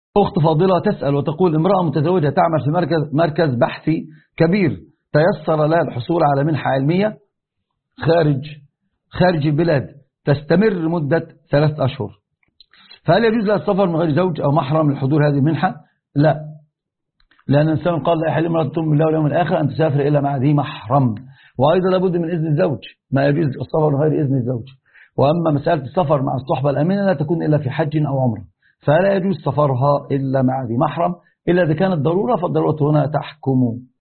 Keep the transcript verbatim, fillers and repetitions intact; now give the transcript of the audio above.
أخت فاضلة تسأل وتقول: امرأة متزوجة تعمل في مركز مركز بحثي كبير، تيسر لها الحصول على منحة علمية خارج خارج البلاد تستمر مدة ثلاث أشهر، فهل يجوز لها السفر من غير زوج أو محرم لحضور هذه المنحة؟ لا، لأن الإنسان قال: لا يحل امرأة تؤمن بالله واليوم الآخر أن تسافر إلا مع ذي محرم، وأيضا لابد من إذن الزوج، ما يجوز السفر من غير إذن الزوج. وأما مسألة السفر مع الصحبة الأمينة لا تكون إلا في حج أو عمرة، فلا يجوز سفرها إلا مع ذي محرم، إلا إذا كانت ضرورة، فالضرورة هنا تحكم.